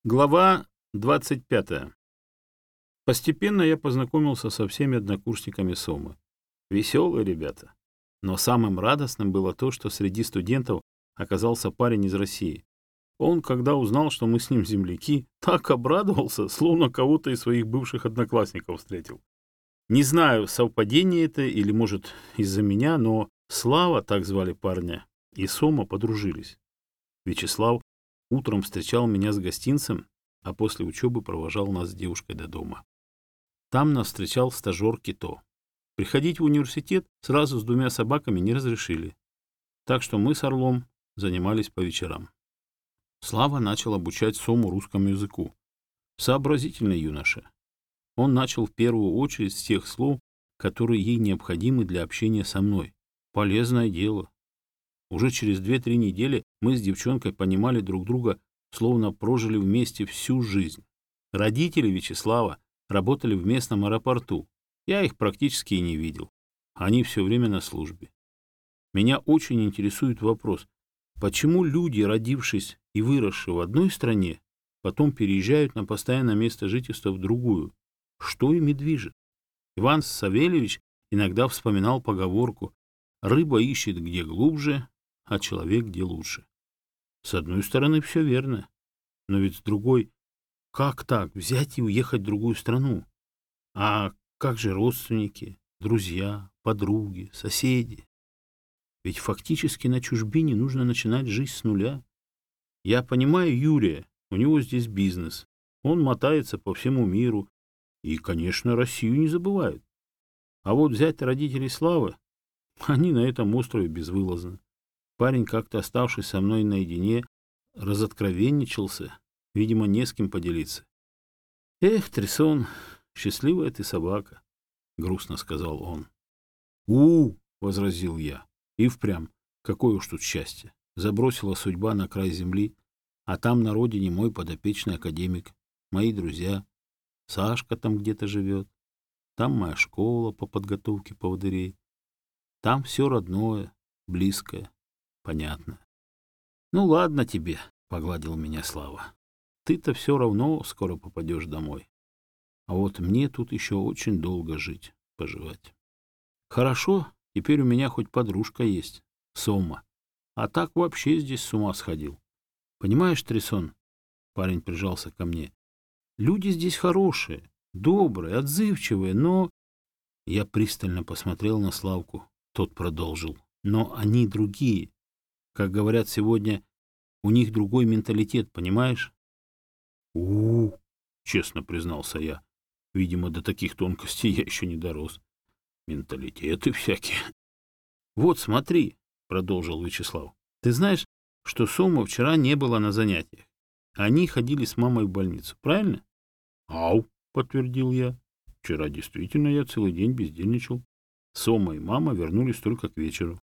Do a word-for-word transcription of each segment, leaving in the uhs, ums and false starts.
Глава двадцать пятая. Постепенно я познакомился со всеми однокурсниками СОМы. Веселые ребята. Но самым радостным было то, что среди студентов оказался парень из России. Он, когда узнал, что мы с ним земляки, так обрадовался, словно кого-то из своих бывших одноклассников встретил. Не знаю, совпадение это или, может, из-за меня, но Слава, так звали парня, и Сома подружились. Вячеслав утром встречал меня с гостинцем, а после учебы провожал нас с девушкой до дома. Там нас встречал стажер Кито. Приходить в университет сразу с двумя собаками не разрешили. Так что мы с Орлом занимались по вечерам. Слава начал обучать Сому русскому языку. Сообразительный юноша. Он начал в первую очередь с тех слов, которые ей необходимы для общения со мной. Полезное дело. Уже через две-три недели мы с девчонкой понимали друг друга, словно прожили вместе всю жизнь. Родители Вячеслава работали в местном аэропорту. Я их практически и не видел. Они все время на службе. Меня очень интересует вопрос, почему люди, родившись и выросшие в одной стране, потом переезжают на постоянное место жительства в другую? Что ими движет? Иван Савельевич иногда вспоминал поговорку «рыба ищет где глубже, а человек где лучше». С одной стороны, все верно. Но ведь с другой, как так взять и уехать в другую страну? А как же родственники, друзья, подруги, соседи? Ведь фактически на чужбине нужно начинать жизнь с нуля. Я понимаю Юрия, у него здесь бизнес. Он мотается по всему миру. И, конечно, Россию не забывают. А вот взять родителей Славы, они на этом острове безвылазно. Парень, как-то оставшись со мной наедине, разоткровенничался, видимо, не с кем поделиться. «Эх, Трясон, счастливая ты собака», — грустно сказал он. «У-у-у», — возразил я, — «и впрямь, какое уж тут счастье. Забросила судьба на край земли, а там на родине мой подопечный академик, мои друзья, Сашка там где-то живет, там моя школа по подготовке поводырей, там все родное, близкое, понятное». «Ну ладно тебе», — погладил меня Слава. «Ты-то все равно скоро попадешь домой. А вот мне тут еще очень долго жить, поживать. Хорошо, теперь у меня хоть подружка есть, Сома. А так вообще здесь с ума сходил. Понимаешь, Трясон?» Парень прижался ко мне. «Люди здесь хорошие, добрые, отзывчивые, но...» Я пристально посмотрел на Славку. Тот продолжил. «Но они другие. Как говорят сегодня, у них другой менталитет, понимаешь?» «У-у-у», честно признался я. Видимо, до таких тонкостей я еще не дорос. Менталитеты всякие. «Вот смотри», — продолжил Вячеслав. «Ты знаешь, что Сома вчера не была на занятиях? Они ходили с мамой в больницу, правильно?» «Ау», — подтвердил я. «Вчера действительно я целый день бездельничал. Сома и мама вернулись только к вечеру.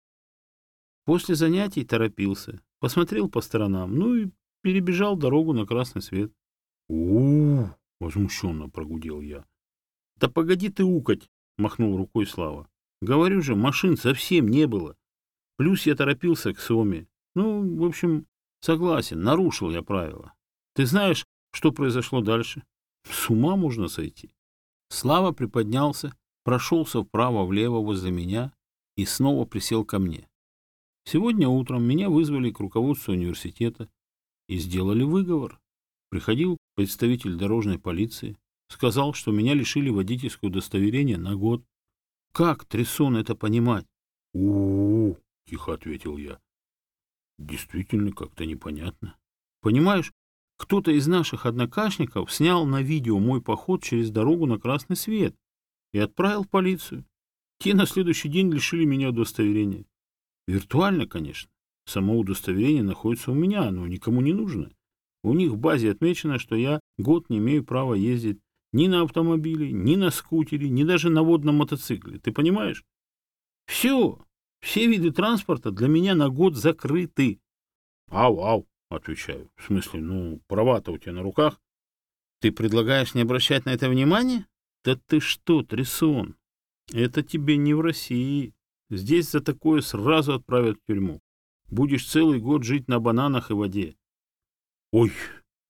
После занятий торопился, посмотрел по сторонам, ну и перебежал дорогу на красный свет». «У-у-у», — возмущенно прогудел я. «Да погоди ты укать», — махнул рукой Слава. «Говорю же, машин совсем не было. Плюс я торопился к Соме. Ну, в общем, согласен, нарушил я правила. Ты знаешь, что произошло дальше? С ума можно сойти». Слава приподнялся, прошелся вправо-влево возле меня и снова присел ко мне. «Сегодня утром меня вызвали к руководству университета и сделали выговор. Приходил представитель дорожной полиции, сказал, что меня лишили водительского удостоверения на год. Как, Трясон, это понимать?» «У-у-у», — тихо ответил я. «Действительно как-то непонятно. Понимаешь, кто-то из наших однокашников снял на видео мой поход через дорогу на красный свет и отправил в полицию. Те на следующий день лишили меня удостоверения. Виртуально, конечно. Само удостоверение находится у меня, но никому не нужно. У них в базе отмечено, что я год не имею права ездить ни на автомобиле, ни на скутере, ни даже на водном мотоцикле. Ты понимаешь? Все, все виды транспорта для меня на год закрыты». «Ау-ау», — отвечаю. «В смысле, ну, права-то у тебя на руках». «Ты предлагаешь не обращать на это внимания? Да ты что, Трясон, это тебе не в России. Здесь за такое сразу отправят в тюрьму. Будешь целый год жить на бананах и воде». «Ой»,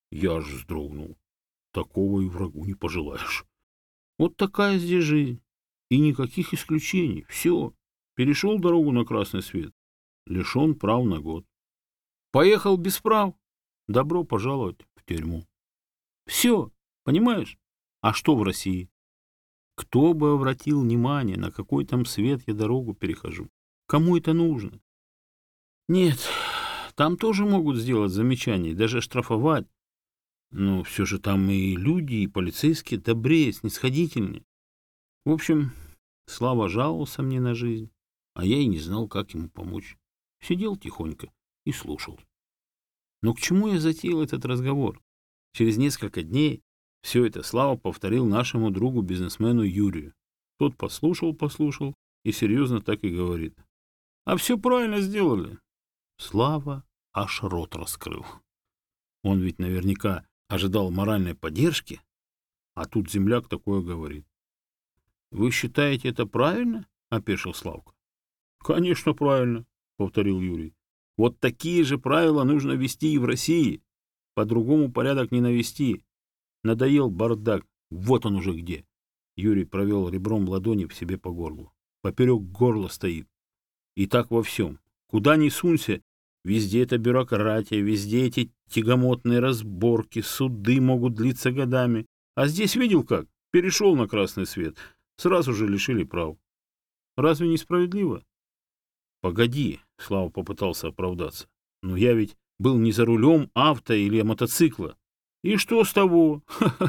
Я аж вздрогнул. Такого и врагу не пожелаешь. Вот такая здесь жизнь. И никаких исключений. Все. Перешел дорогу на красный свет. Лишен прав на год. Поехал без прав. Добро пожаловать в тюрьму. Все. Понимаешь? А что в России? Кто бы обратил внимание, на какой там свет я дорогу перехожу? Кому это нужно? Нет, там тоже могут сделать замечания, даже штрафовать. Но все же там и люди, и полицейские добрее, снисходительнее. В общем, Слава жаловался мне на жизнь, а я и не знал, как ему помочь. Сидел тихонько и слушал. Но к чему я затеял этот разговор? Через несколько дней все это Слава повторил нашему другу-бизнесмену Юрию. Тот послушал, послушал и серьезно так и говорит. А все правильно сделали. Слава аж рот раскрыл. Он ведь наверняка ожидал моральной поддержки, а тут земляк такое говорит. — Вы считаете это правильно? — опешил Славка. — Конечно, правильно, — повторил Юрий. — Вот такие же правила нужно вести и в России. По-другому порядок не навести. Надоел бардак. Вот он уже где. Юрий провел ребром ладони в себе по горлу. Поперек горла стоит. И так во всем. Куда ни сунься, везде эта бюрократия, везде эти тягомотные разборки, суды могут длиться годами. А здесь видел как? Перешел на красный свет. Сразу же лишили прав. Разве не справедливо? Погоди, Слава попытался оправдаться. Но я ведь был не за рулем авто или мотоцикла. И что с того?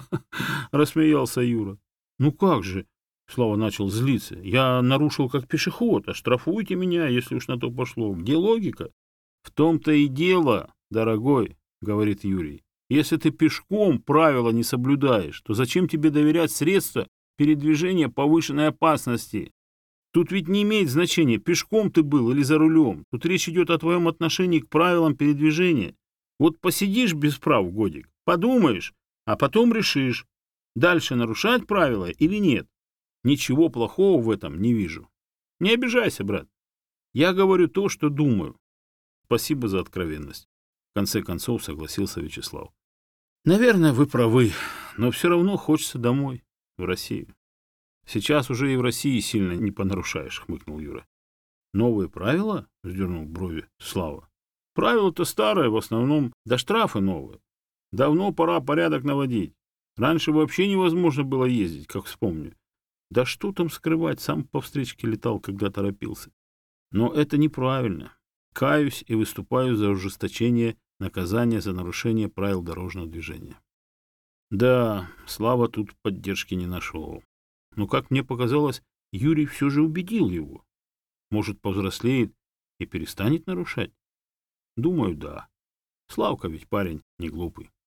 Рассмеялся Юра. Ну как же? Слава начал злиться. Я нарушил как пешеход, оштрафуйте меня, если уж на то пошло. Где логика? В том-то и дело, дорогой, говорит Юрий. Если ты пешком правила не соблюдаешь, то зачем тебе доверять средства передвижения повышенной опасности? Тут ведь не имеет значения, пешком ты был или за рулем. Тут речь идет о твоем отношении к правилам передвижения. Вот посидишь без прав годик, подумаешь, а потом решишь, дальше нарушать правила или нет. Ничего плохого в этом не вижу. Не обижайся, брат. Я говорю то, что думаю. Спасибо за откровенность. В конце концов согласился Вячеслав. Наверное, вы правы, но все равно хочется домой, в Россию. Сейчас уже и в России сильно не понарушаешь, хмыкнул Юра. Новые правила? Вздернул брови Слава. Правила-то старые, в основном, да штрафы новые. Давно пора порядок наводить. Раньше вообще невозможно было ездить, как вспомню. Да что там скрывать, сам по встречке летал, когда торопился. Но это неправильно. Каюсь и выступаю за ужесточение наказания за нарушение правил дорожного движения. Да, Слава тут поддержки не нашел. Но, как мне показалось, Юрий все же убедил его. Может, повзрослеет и перестанет нарушать? Думаю, да. Славка ведь парень не глупый.